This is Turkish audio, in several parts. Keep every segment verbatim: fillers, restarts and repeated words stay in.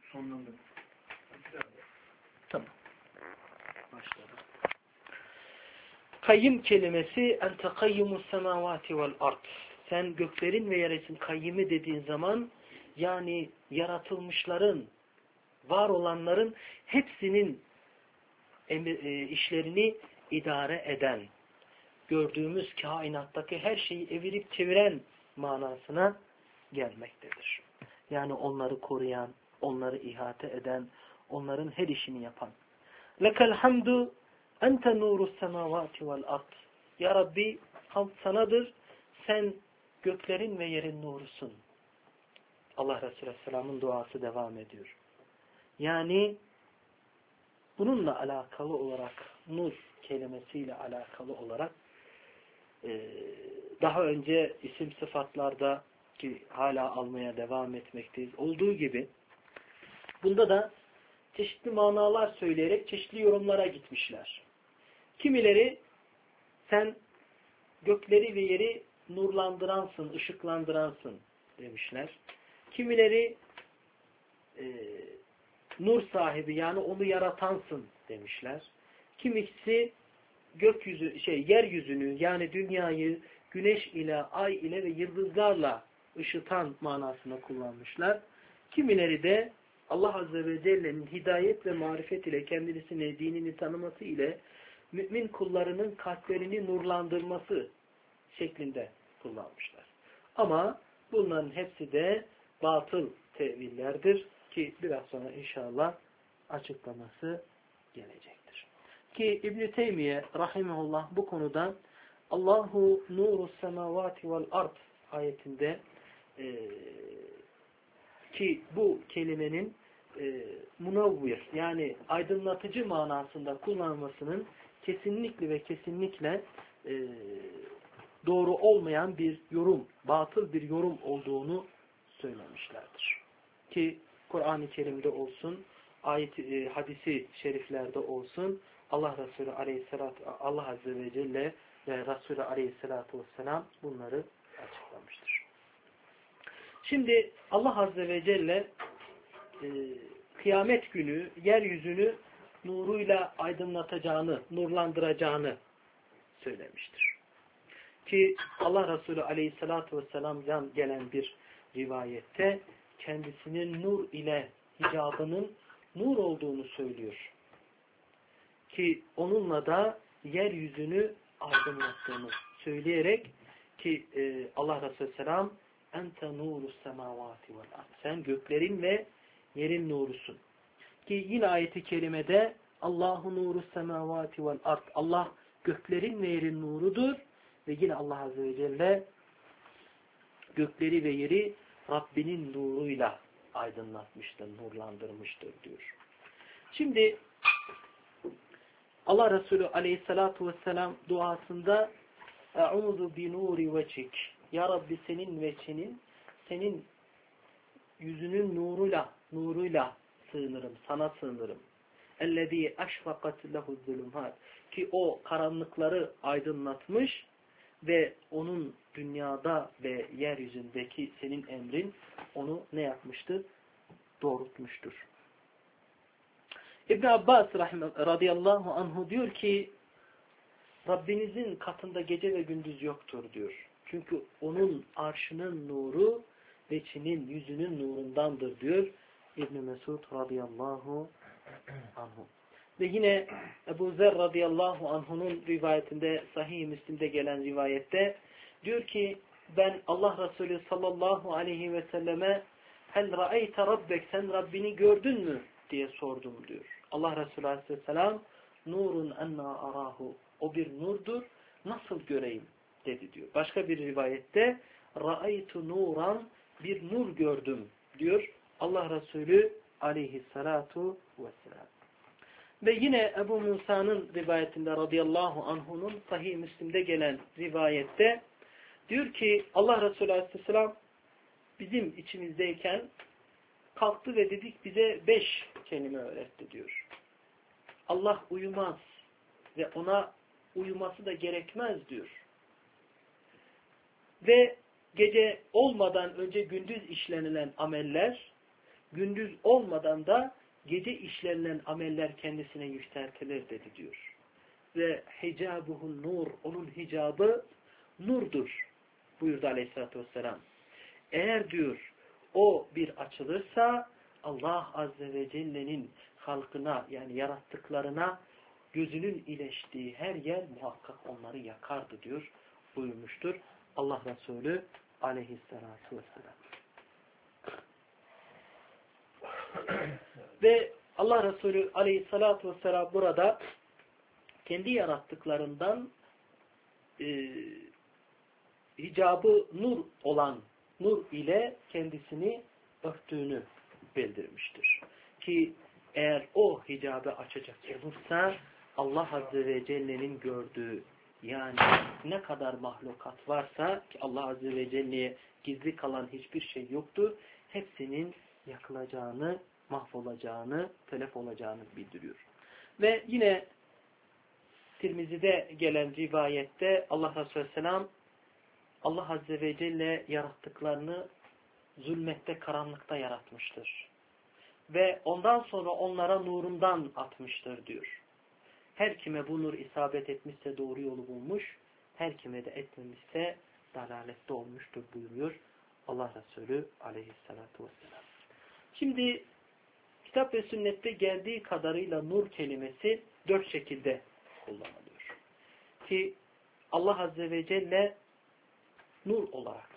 Sonlandı. Tamam. Başladım. Kayyim kelimesi ente kayyumus semavati vel ard. Sen göklerin ve yerin kayyimi dediğin zaman yani yaratılmışların, var olanların hepsinin işlerini idare eden, gördüğümüz kainattaki her şeyi evirip çeviren manasına gelmektedir. Yani onları koruyan, onları ihate eden, onların her işini yapan. Lekel hamdu ente nurus semavati vel ard. Ya Rabbi hamd sanadır. Sen göklerin ve yerin nurusun. Allah Resulü Aleyhisselam'ın duası devam ediyor. Yani bununla alakalı olarak, nur kelimesiyle alakalı olarak daha önce isim sıfatlarda ki hala almaya devam etmekteyiz olduğu gibi bunda da çeşitli manalar söyleyerek çeşitli yorumlara gitmişler. Kimileri sen gökleri ve yeri nurlandıransın, ışıklandıransın demişler. Kimileri e, nur sahibi yani onu yaratansın demişler. Kimisi gökyüzü şey yeryüzünü yani dünyayı güneş ile, ay ile ve yıldızlarla ışıtan manasına kullanmışlar. Kimileri de Allah Azze ve Celle'nin hidayet ve marifet ile kendisini, dinini tanıması ile mümin kullarının kalplerini nurlandırması şeklinde kullanmışlar. Ama bunların hepsi de batıl tevillerdir ki biraz sonra inşallah açıklaması gelecektir. Ki İbn-i Teymiye rahimehullah bu konuda Allahu nurus semavati vel ard ayetinde e, ki bu kelimenin e, munavvir yani aydınlatıcı manasında kullanılmasının kesinlikle ve kesinlikle e, doğru olmayan bir yorum, batıl bir yorum olduğunu söylemişlerdir. Ki Kur'an-ı Kerim'de olsun, ayet e, hadisi şeriflerde olsun Allah Resulü Aleyhisselatü Allah Azze ve Celle ve Resulü Aleyhisselatü Vesselam bunları açıklamıştır. Şimdi Allah Azze ve Celle e, kıyamet günü yeryüzünü nuruyla aydınlatacağını, nurlandıracağını söylemiştir. Ki Allah Resulü Aleyhisselatü Vesselam'dan gelen bir rivayette kendisinin nur ile hicabının nur olduğunu söylüyor. Ki onunla da yeryüzünü aydınlattığını söyleyerek ki e, Allah Resulü Selam ente nurus semavati vel ard. Sen göklerin ve yerin nurusun. Ki yine ayeti kerimede Allahu nurus semavati vel ard. Allah göklerin ve yerin nurudur ve yine Allah Azze ve Celle gökleri ve yeri Rabbinin nuruyla aydınlatmıştır, nurlandırmıştır diyor. Şimdi Allah Resulü Aleyhissalatu vesselam duasında Eûzu bi nuri vecik. Ya Rabbi senin veçinin, senin yüzünün nuruyla, nuruyla sığınırım, sana sığınırım. Ellezî eşfakat lehu zulumhat. Ki o karanlıkları aydınlatmış ve onun dünyada ve yeryüzündeki senin emrin onu ne yapmıştır? Doğrultmuştur. İbn Abbas radıyallahu anhu diyor ki Rabbinizin katında gece ve gündüz yoktur diyor. Çünkü onun arşının nuru veçinin yüzünün nurundandır diyor İbn Mesud radıyallahu anhu. Ve yine Ebu Zer radıyallahu anhu'nun rivayetinde Sahih-i Müslim'de gelen rivayette diyor ki ben Allah Resulü sallallahu aleyhi ve selleme hel ra'eyte rabbek sen Rabbini gördün mü diye sordum diyor. Allah Resulü aleyhisselam nurun enna arahu o bir nurdur nasıl göreyim dedi diyor. Başka bir rivayette ra'eytu nuran bir nur gördüm diyor Allah Resulü aleyhissalatu vesselam. Ve yine Ebu Musa'nın rivayetinde radıyallahu anhu'nun Sahih Müslim'de gelen rivayette diyor ki Allah Resulü aleyhisselam bizim içimizdeyken kalktı ve dedik bize beş kelime öğretti diyor. Allah uyumaz ve ona uyuması da gerekmez diyor. Ve gece olmadan önce gündüz işlenilen ameller gündüz olmadan da gece işlenilen ameller kendisine yükseltilir dedi diyor. Ve hicabuhun nur, onun hicabı nurdur buyurdu aleyhissalatü vesselam. Eğer diyor o bir açılırsa Allah azze ve celle'nin halkına yani yarattıklarına gözünün ileştiği her yer muhakkak onları yakardı diyor buyurmuştur Allah Resulü aleyhissalatü vesselam. Ve Allah Resulü aleyhissalatü vesselam burada kendi yarattıklarından e, hicabı nur olan nur ile kendisini örttüğünü bildirmiştir. Ki eğer o hicabı açacak olursa Allah Azze ve Celle'nin gördüğü yani ne kadar mahlukat varsa ki Allah Azze ve Celle'ye gizli kalan hiçbir şey yoktur. Hepsinin yakılacağını, mahvolacağını, telef olacağını bildiriyor. Ve yine Tirmizi'de gelen rivayette Allah Resulü Aleyhisselam Allah Azze ve Celle yarattıklarını zulmette, karanlıkta yaratmıştır. Ve ondan sonra onlara nurundan atmıştır diyor. Her kime bu nur isabet etmişse doğru yolu bulmuş, her kime de etmemişse dalalette olmuştur buyuruyor Allah Resulü aleyhissalatu vesselam. Şimdi kitap ve sünnette geldiği kadarıyla nur kelimesi dört şekilde kullanılıyor. Ki Allah Azze ve Celle nur olarak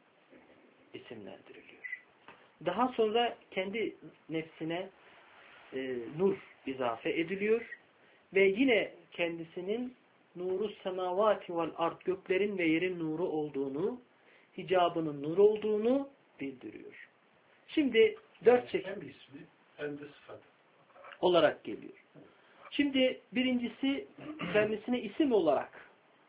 isimlendiriliyor. Daha sonra kendi nefsine e, nur izafe ediliyor ve yine kendisinin nuru semavati vel ard göklerin ve yerin nuru olduğunu, hicabının nur olduğunu bildiriyor. Şimdi dört çeşit ismi hem de sıfat olarak geliyor. Şimdi birincisi kendisine isim olarak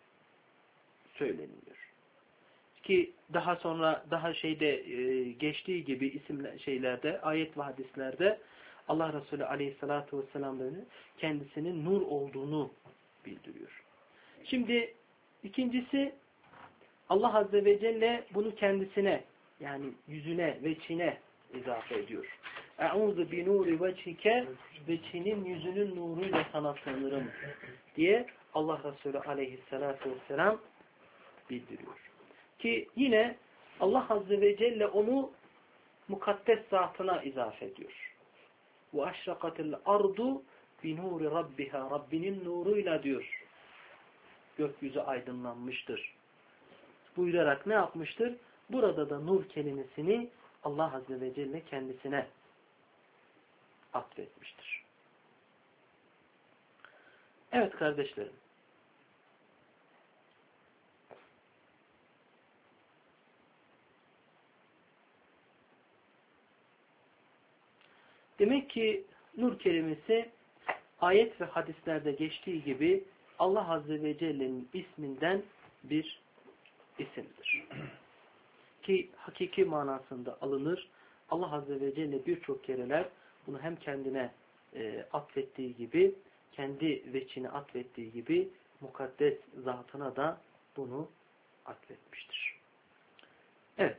söyleniyor. Ki daha sonra daha şeyde e, geçtiği gibi isimler şeylerde ayet ve hadislerde Allah Resulü Aleyhisselatü Vesselam'ın kendisinin nur olduğunu bildiriyor. Şimdi ikincisi Allah Azze ve Celle bunu kendisine yani yüzüne ve çine izafe ediyor. Eûzu bi nuri veçhike veçhinin yüzünün nuruyla sana sığınırım diye Allah Resulü Aleyhisselatü Vesselam bildiriyor. Ki yine Allah Azze ve Celle onu mukaddes zatına izafe ediyor. وَاَشْرَقَتِ الْاَرْضُ بِنُورِ رَبِّهَا Rabbinin nuruyla diyor. Gökyüzü aydınlanmıştır. Buyurarak ne yapmıştır? Burada da nur kelimesini Allah Azze ve Celle kendisine atfetmiştir. Evet kardeşlerim. Demek ki nur kelimesi ayet ve hadislerde geçtiği gibi Allah Azze ve Celle'nin isminden bir isimdir. Ki hakiki manasında alınır. Allah Azze ve Celle birçok kereler bunu hem kendine e, atfettiği gibi, kendi veçhine atfettiği gibi mukaddes zatına da bunu atfetmiştir. Evet.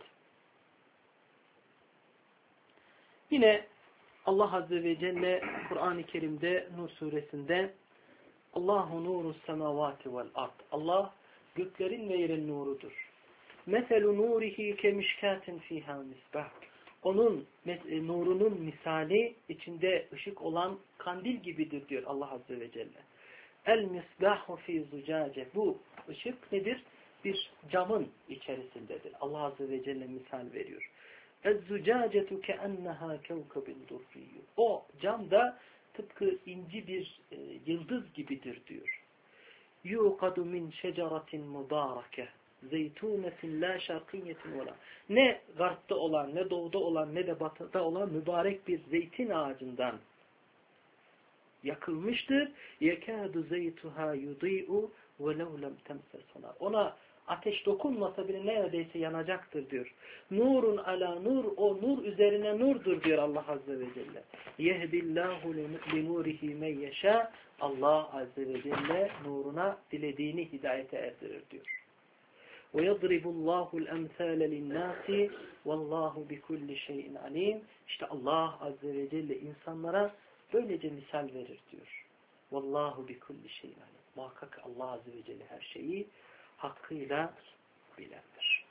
Yine Allah Azze ve Celle Kur'an-ı Kerim'de Nur suresinde Allahu nurus semavati vel ard. Allah göklerin ve yerin nurudur. Meselu nurihi kemişkatin fiha misbah. Onun nurunun misali içinde ışık olan kandil gibidir diyor Allah Azze ve Celle. El misbahu fi zucace. Bu ışık nedir? Bir camın içerisindedir. Allah Azze ve Celle misal veriyor. اَزْزُجَاجَةُ كَأَنَّهَا كَوْكَبٍ دُرِّيٌّ O cam da tıpkı inci bir e, yıldız gibidir diyor. يُوْقَدُ مِنْ شَجَرَةٍ مُبَارَكَةٍ زَيْتُونَةٍ لَا شَرْقِيَّةٍ وَلَا Ne garpta olan, ne doğuda olan, ne de batıda olan mübarek bir zeytin ağacından yakılmıştır. يَكَادُ زَيْتُهَا يُضِيءُ وَلَوْ لَمْ تَمْسَسْهَا Ona ateş dokunmasa bile neredeyse yanacaktır diyor. Nurun ala nur, o nur üzerine nurdur diyor Allah Azze ve Celle. Yehdillahu li nurihi men yeşâ. Allah Azze ve Celle nuruna dilediğini hidayete erdirir diyor. وَيَضْرِبُ اللّٰهُ الْاَمْثَالَ لِلنَّاسِ وَاللّٰهُ بِكُلِّ شَيْءٍ عَلِيمٍ. İşte Allah Azze ve Celle insanlara böylece misal verir diyor. وَاللّٰهُ بِكُلِّ شَيْءٍ عَلِيمٍ. Muhakkak Allah Azze ve Celle her şeyi hakkıyla bilendir.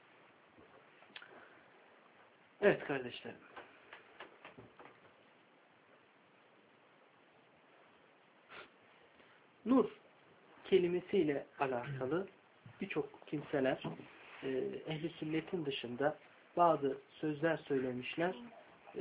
Evet kardeşlerim. Nur kelimesiyle alakalı birçok kimseler e, ehl-i sünnetin dışında bazı sözler söylemişler. E,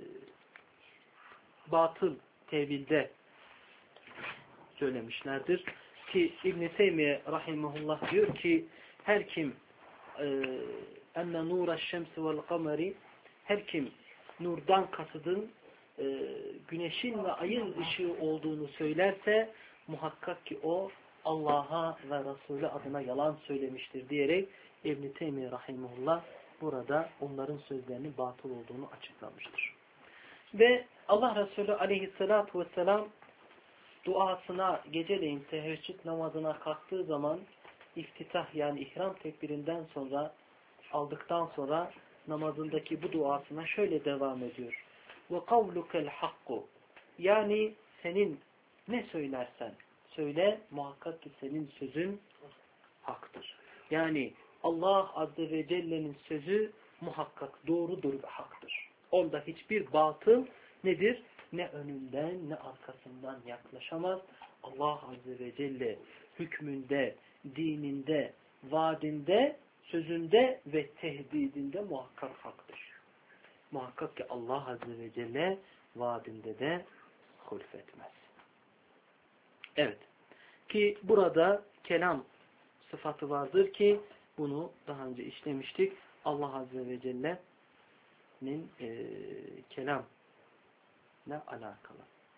batıl tevilde söylemişlerdir. Ki İbn-i Teymiye rahimahullah diyor ki her kim enne nuraş şemsi vel kameri her kim nurdan kasıdın e, güneşin ve ayın ışığı olduğunu söylerse muhakkak ki o Allah'a ve Resulü adına yalan söylemiştir diyerek İbn-i Teymiye rahimahullah burada onların sözlerinin batıl olduğunu açıklamıştır. Ve Allah Resulü aleyhissalatu vesselam duasına geceleyin teheccüd namazına kalktığı zaman iftitah yani ihram tekbirinden sonra aldıktan sonra namazındaki bu duasına şöyle devam ediyor. Ve kavlukel hakku yani senin ne söylersen söyle muhakkak ki senin sözün haktır. Yani Allah Azze ve Celle'nin sözü muhakkak doğrudur ve haktır. Onda hiçbir batıl nedir? Ne önünden ne arkasından yaklaşamaz. Allah Azze ve Celle hükmünde, dininde, vaadinde, sözünde ve tehdidinde muhakkak haktır. Muhakkak ki Allah Azze ve Celle vaadinde de hulfetmez. Evet. Ki burada kelam sıfatı vardır ki bunu daha önce işlemiştik. Allah Azze ve Celle'nin e, kelam ile alakalı.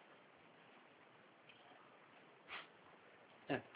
Evet.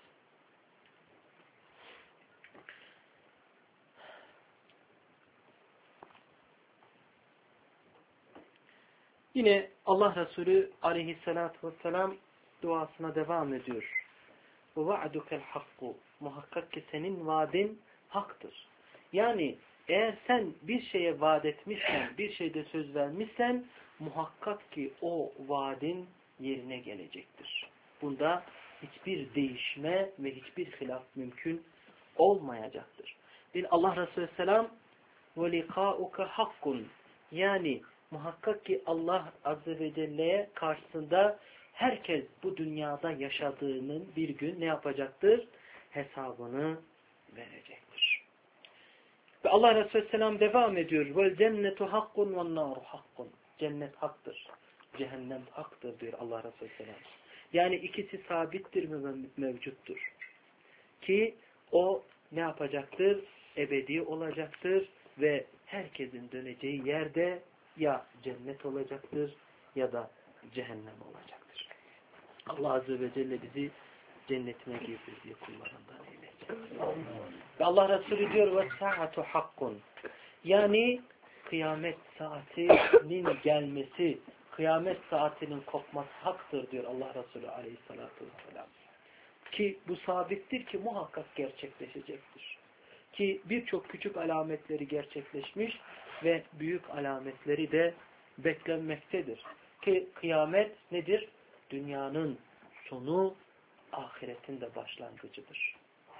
Yine Allah Resulü aleyhissalatu vesselam duasına devam ediyor. وَوَعْدُكَ الْحَقُّ muhakkak ki senin vaadin haktır. Yani eğer sen bir şeye vaat etmişsen, bir şeyde söz vermişsen muhakkak ki o vaadin yerine gelecektir. Bunda hiçbir değişme ve hiçbir hilaf mümkün olmayacaktır. Bir Allah Resulü Selam وَلِقَاءُكَ حَقٌّ yani muhakkak ki Allah Azze ve Celle'ye karşısında herkes bu dünyada yaşadığının bir gün ne yapacaktır? Hesabını verecektir. Ve Allah Resulü Selam devam ediyor. وَالْجَنَّةُ حَقٌّ وَالنَّارُ حَقٌّ cennet haktır. Cehennem haktır diyor Allah Resulü Selam. Yani ikisi sabittir ve mevcuttur. Ki o ne yapacaktır? Ebedi olacaktır ve herkesin döneceği yerde ya cennet olacaktır ya da cehennem olacaktır. Allah Azze ve Celle bizi cennetine girdirdiği kullarından eylesin. Ve Allah Resulü diyor وَالسَّاعَةُ حَقٌّ yani kıyamet saatinin gelmesi, kıyamet saatinin kopması haktır diyor Allah Resulü aleyhissalatu vesselam. Ki bu sabittir ki muhakkak gerçekleşecektir. Ki birçok küçük alametleri gerçekleşmiş ve büyük alametleri de beklenmektedir. Ki kıyamet nedir? Dünyanın sonu, ahiretin de başlangıcıdır.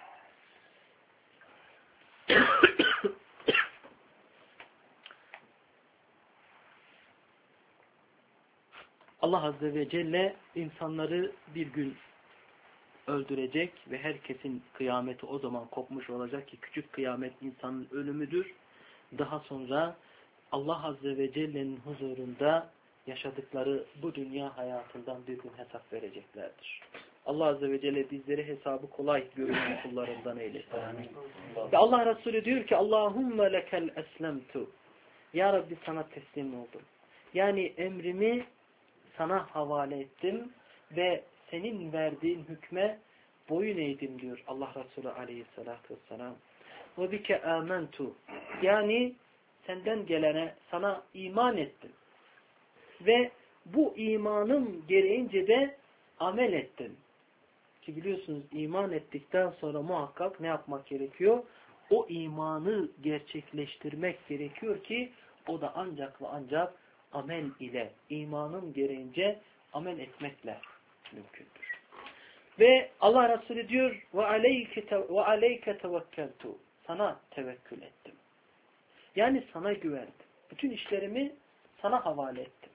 Allah Azze ve Celle insanları bir gün öldürecek ve herkesin kıyameti o zaman kopmuş olacak ki küçük kıyamet insanın ölümüdür. Daha sonra Allah Azze ve Celle'nin huzurunda yaşadıkları bu dünya hayatından bir gün hesap vereceklerdir. Allah Azze ve Celle bizleri hesabı kolay görünen kullarından eylesin. Ve Allah Resulü diyor ki Allahümme lekel eslemtu Ya Rabbi sana teslim oldum. Yani emrimi sana havale ettim ve senin verdiğin hükme boyun eğdim diyor Allah Resulü aleyhissalatu vesselam. Ve bike amentu yani senden gelene sana iman ettim. Ve bu imanım gereğince de amel ettim. Ki biliyorsunuz iman ettikten sonra muhakkak ne yapmak gerekiyor? o imanı gerçekleştirmek gerekiyor ki o da ancak ve ancak amel ile, imanın gereğince amel etmekle mümkündür. Ve Allah Resulü diyor ve aleyke ve aleyke tevekkeltu. Sana tevekkül ettim. Yani sana güvendim. Bütün işlerimi sana havale ettim.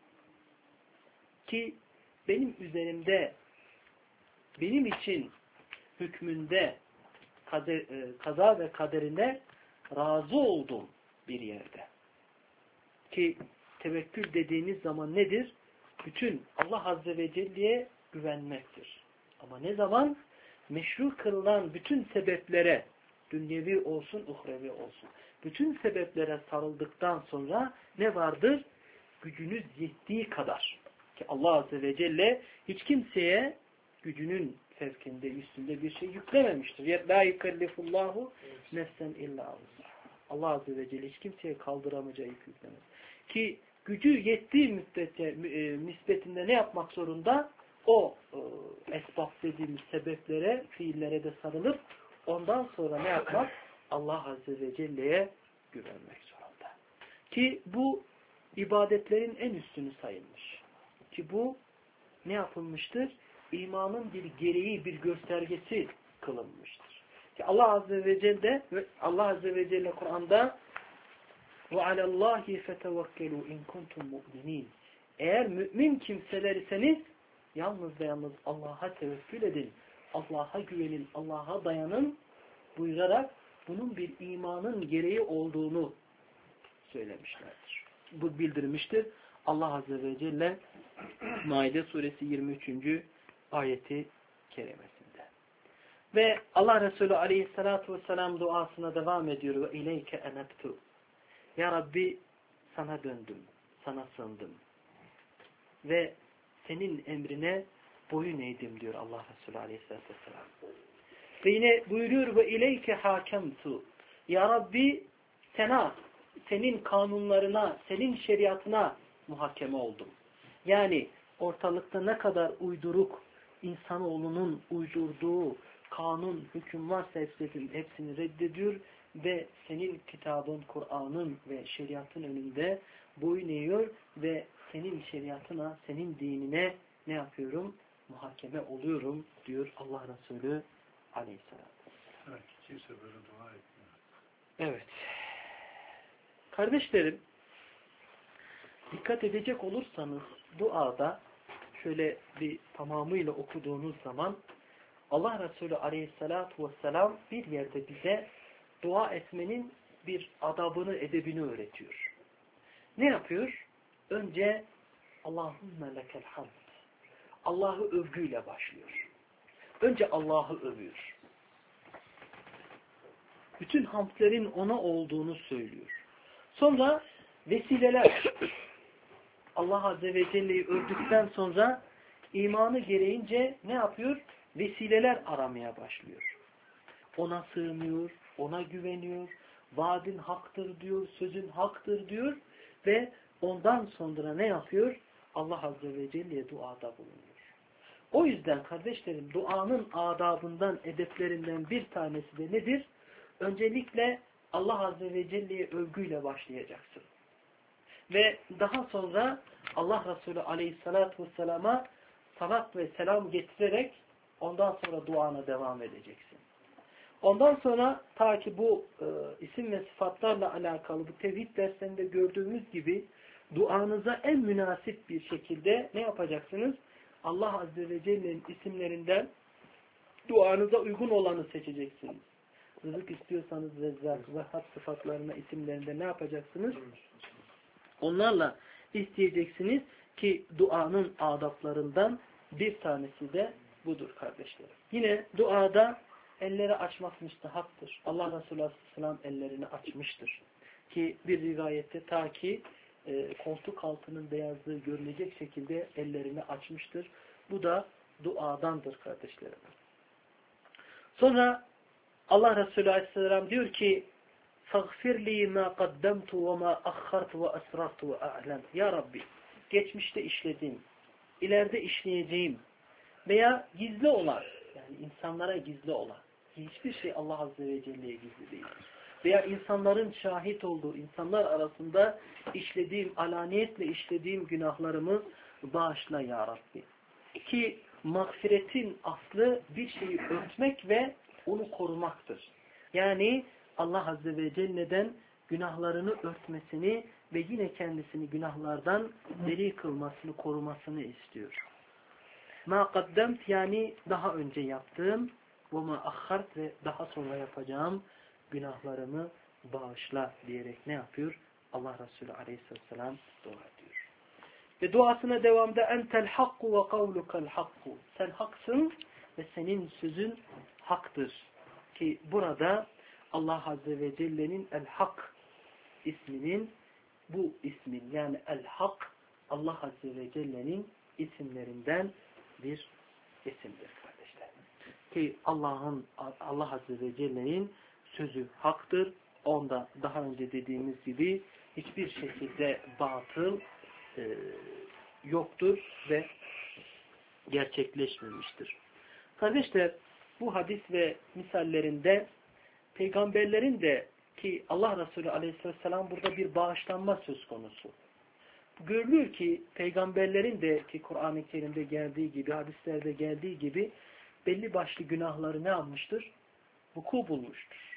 Ki benim üzerimde, benim için hükmünde, kader, kaza ve kaderine razı olduğum bir yerde. Ki tevekkül dediğiniz zaman nedir? Bütün Allah Azze ve Celle'ye güvenmektir. Ama ne zaman? Meşru kılınan bütün sebeplere, dünyevi olsun, uhrevi olsun, bütün sebeplere sarıldıktan sonra ne vardır? Gücünüz yettiği kadar. Ki Allah Azze ve Celle hiç kimseye gücünün fevkinde, üstünde bir şey yüklememiştir. La yukellifullahu nefsen illa Allah. Allah Azze ve Celle hiç kimseye kaldıramayacağı yük yüklemez. Ki gücü yettiği müddetçe, e, nispetinde ne yapmak zorunda? O e, esbab dediğimiz sebeplere, fiillere de sarılıp ondan sonra ne yapmak? Allah Azze ve Celle'ye güvenmek zorunda. Ki bu ibadetlerin en üstünü sayılmış. Ki bu ne yapılmıştır? İmanın bir gereği, bir göstergesi kılınmıştır. Ki Allah Azze ve Celle Allah Azze ve Celle Kur'an'da وَعَلَى اللّٰهِ فَتَوَكَّلُوا اِنْ كُنْتُمْ مُؤْمِنِينَ. Eğer mümin kimseler iseniz yalnız ve yalnız Allah'a tevekkül edin. Allah'a güvenin, Allah'a dayanın buyurarak bunun bir imanın gereği olduğunu söylemişlerdir. Bu bildirmiştir. Allah Azze ve Celle Maide suresi yirmi üçüncü ayeti kerimesinde. Ve Allah Resulü aleyhissalatu vesselam duasına devam ediyor. Ve ileyke enebtu. Ya Rabbi sana döndüm, sana sığındım. Ve senin emrine boyun eğdim diyor Allah Resulü aleyhissalatu vesselam. Ve yine buyuruyor ve ileyke hakemtu. Ya Rabbi sana, senin kanunlarına, senin şeriatına muhakeme oldum. Yani ortalıkta ne kadar uyduruk insanoğlunun uydurduğu kanun, hüküm varsa hepsini, hepsini reddediyor ve senin kitabın, Kur'an'ın ve şeriatın önünde boyun eğiyor ve senin şeriatına, senin dinine ne yapıyorum? Muhakeme oluyorum diyor Allah Resulü aleyhisselam. Evet, kimse böyle dua etmiyor. Evet. Kardeşlerim, dikkat edecek olursanız duada şöyle bir tamamıyla okuduğunuz zaman Allah Resulü aleyhissalatu vesselam bir yerde bize dua etmenin bir adabını, edebini öğretiyor. Ne yapıyor? Önce Allahümme lekel hamd. Allah'ı övgüyle başlıyor. Önce Allah'ı övüyor. Bütün hamdlerin ona olduğunu söylüyor. Sonra vesileler. Allah Azze ve Celle'yi övdükten sonra imanı gereğince ne yapıyor? Vesileler aramaya başlıyor. Ona sığınıyor, ona güveniyor, vaadin haktır diyor, sözün haktır diyor ve ondan sonra ne yapıyor? Allah Azze ve Celle'ye duada bulunuyor. O yüzden kardeşlerim duanın adabından, edeplerinden bir tanesi de nedir? Öncelikle Allah Azze ve Celle'ye övgüyle başlayacaksın. Ve daha sonra Allah Resulü Aleyhisselatü Vesselam'a salat ve selam getirerek ondan sonra duana devam edeceksin. Ondan sonra ta ki bu e, isim ve sıfatlarla alakalı bu tevhid derslerinde gördüğümüz gibi duanıza en münasip bir şekilde ne yapacaksınız? Allah Azze ve Celle'nin isimlerinden duanıza uygun olanı seçeceksiniz. Rızık istiyorsanız Rezzak ve Had sıfatlarına isimlerinde ne yapacaksınız? Onlarla isteyeceksiniz ki duanın adaplarından bir tanesi de budur kardeşlerim. Yine duada elleri açmak müstehaktır. Allah Resulü Aleyhisselam ellerini açmıştır. Ki bir rivayette ta ki e, koltuk altının beyazlığı görülecek şekilde ellerini açmıştır. Bu da duadandır kardeşlerim. Sonra Allah Resulü Aleyhisselam diyor ki فَغْفِرْ لِي مَا قَدَّمْتُ وَمَا أَخَّرْتُ وَأَسْرَرْتُ وَأَعْلَنْ. Ya Rabbi, geçmişte işlediğim, ileride işleyeceğim veya gizli olan, yani insanlara gizli olan, hiçbir şey Allah Azze ve Celle'ye gizli değil. veya insanların şahit olduğu, insanlar arasında işlediğim, alaniyetle işlediğim günahlarımı bağışla ya Rabbi. Ki mağfiretin aslı bir şeyi örtmek ve onu korumaktır. Yani Allah Azze ve Celle'den günahlarını örtmesini ve yine kendisini günahlardan beri kılmasını, korumasını istiyor. Ma kaddemt yani daha önce yaptığım ve ma ahhart ve daha sonra yapacağım günahlarımı bağışla diyerek ne yapıyor? Allah Resulü Aleyhisselam dua ediyor. Ve duasına devamda entel hakku ve kavlukel hakku. Sen haksın ve senin sözün haktır. Ki burada Allah Azze ve Celle'nin El Hak isminin bu ismin yani El Hak Allah Azze ve Celle'nin isimlerinden bir isimdir kardeşler. Ki Allah'ın Allah Azze ve Celle'nin sözü haktır. Onda daha önce dediğimiz gibi hiçbir şekilde batıl e, yoktur ve gerçekleşmemiştir. Kardeşler bu hadis ve misallerinde peygamberlerin de ki Allah Resulü Aleyhisselam burada bir bağışlanma söz konusu. Görülüyor ki peygamberlerin de ki Kur'an-ı Kerim'de geldiği gibi, hadislerde geldiği gibi belli başlı günahları ne yapmıştır? Vuku bulmuştur.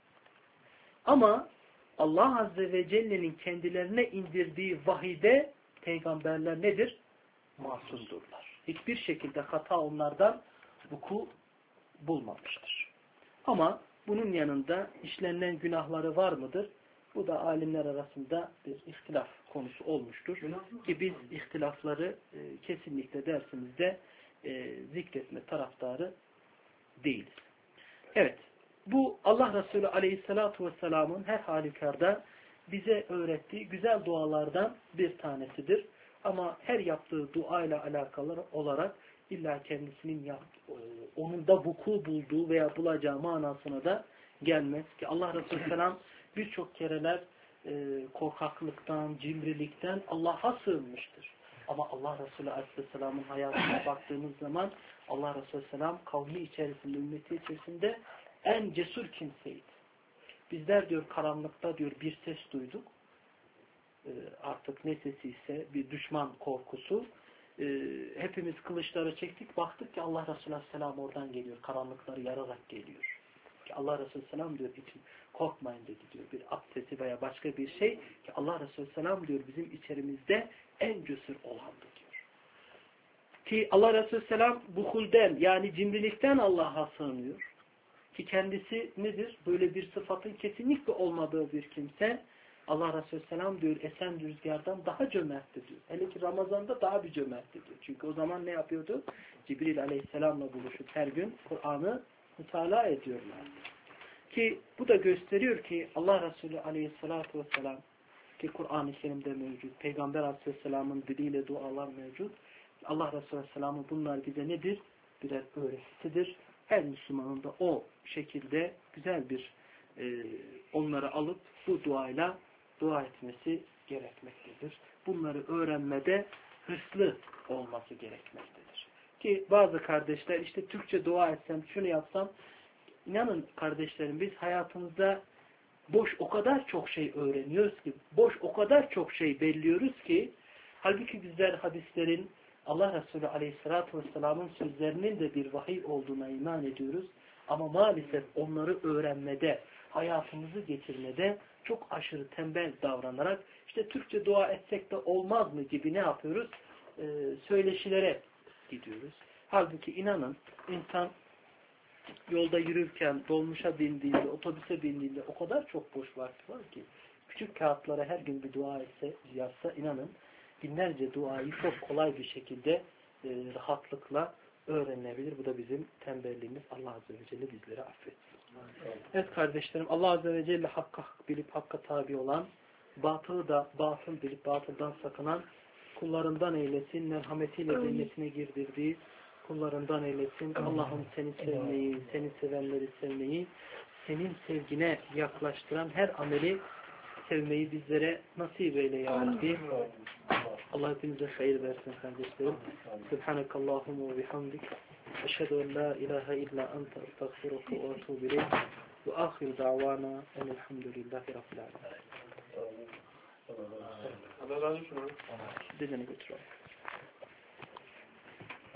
Ama Allah Azze ve Celle'nin kendilerine indirdiği vahide peygamberler nedir? Masumdurlar. Hiçbir şekilde hata onlardan vuku bulmamıştır. Ama bunun yanında işlenen günahları var mıdır? Bu da alimler arasında bir ihtilaf konusu olmuştur. Ki biz ihtilafları e, kesinlikle dersimizde e, zikretme taraftarı değiliz. Evet. Bu Allah Resulü Aleyhisselatü Vesselam'ın her halükarda bize öğrettiği güzel dualardan bir tanesidir. Ama her yaptığı duayla alakalı olarak illa kendisinin yaptığı, onun da vuku bulduğu veya bulacağı manasına da gelmez. Ki Allah Resulü Selam birçok kereler e, korkaklıktan, cimrilikten Allah'a sığınmıştır. Ama Allah Resulü Aleyhisselam'ın hayatına baktığımız zaman Allah Resulü Selam kavmi içerisinde, ümmeti içerisinde en cesur kimseydi. Bizler diyor karanlıkta diyor bir ses duyduk. E, artık ne sesi ise bir düşman korkusu. E, hepimiz kılıçları çektik. Baktık ki Allah Resulü Aleyhisselam oradan geliyor. Karanlıkları yararak geliyor. Ki Allah Resulü Aleyhisselam diyor için korkmayın dedi diyor. Bir at sesi veya başka bir şey ki Allah Resulü Aleyhisselam diyor bizim içerimizde en cesur olandı diyor. Ki Allah Resulü Aleyhisselam buhulden yani cimrilikten Allah'a sığınıyor. Ki kendisi nedir? Böyle bir sıfatın kesinlikle olmadığı bir kimse. Allah Resulü Selam diyor esen rüzgardan daha cömertti diyor. Hele ki Ramazan'da daha bir cömertti diyor. Çünkü o zaman ne yapıyordu? Cibril Aleyhisselam'la buluşup her gün Kur'an'ı mütalaa ediyorlardı. Ki bu da gösteriyor ki Allah Resulü Aleyhisselatü Vesselam ki Kur'an-ı Kerim'de mevcut. Peygamber Aleyhisselam'ın diliyle dualar mevcut. Allah Resulü Aleyhisselam'ın bunlar bize nedir? Birer öğretisidir. Her Müslümanın da o şekilde güzel bir e, onları alıp bu duayla dua etmesi gerekmektedir. Bunları öğrenmede hırslı olması gerekmektedir. Ki bazı kardeşler işte Türkçe dua etsem, şunu yapsam, inanın kardeşlerim biz hayatımızda boş o kadar çok şey öğreniyoruz ki, boş o kadar çok şey belliyoruz ki, halbuki bizler hadislerin Allah Resulü Aleyhisselatü Vesselam'ın sözlerinin de bir vahiy olduğuna iman ediyoruz. Ama maalesef onları öğrenmede, hayatımızı geçirmede çok aşırı tembel davranarak işte Türkçe dua etsek de olmaz mı gibi ne yapıyoruz? Ee, söyleşilere gidiyoruz. Halbuki inanın insan yolda yürürken, dolmuşa bindiğinde, otobüse bindiğinde o kadar çok boş vakti var ki küçük kağıtlara her gün bir dua etse, yazsa inanın binlerce duayı çok kolay bir şekilde e, rahatlıkla öğrenilebilir. Bu da bizim tembelliğimiz. Allah Azze ve Celle bizleri affetsin. Evet kardeşlerim, Allah Azze ve Celle hakka hak bilip hakka tabi olan, batılı da batıl bilip batıldan sakınan kullarından eylesin. Merhametiyle cennetine girdirdiği kullarından eylesin. Allah'ım seni sevmeyi, seni sevenleri sevmeyi, senin sevgine yaklaştıran her ameli sevmeyi bizlere nasip eyle ya Rabbi. Allah hepinize hayır versin kardeşlerim. Subhanakallahumma ve bihamdik. Eşhedü en la ilahe illa ente estağfiruke ve etûbü ileyk. Ve ahir davana enelhamdülillahi rabbil alemin. Allah razı olsun. Dedeni götürüyorum.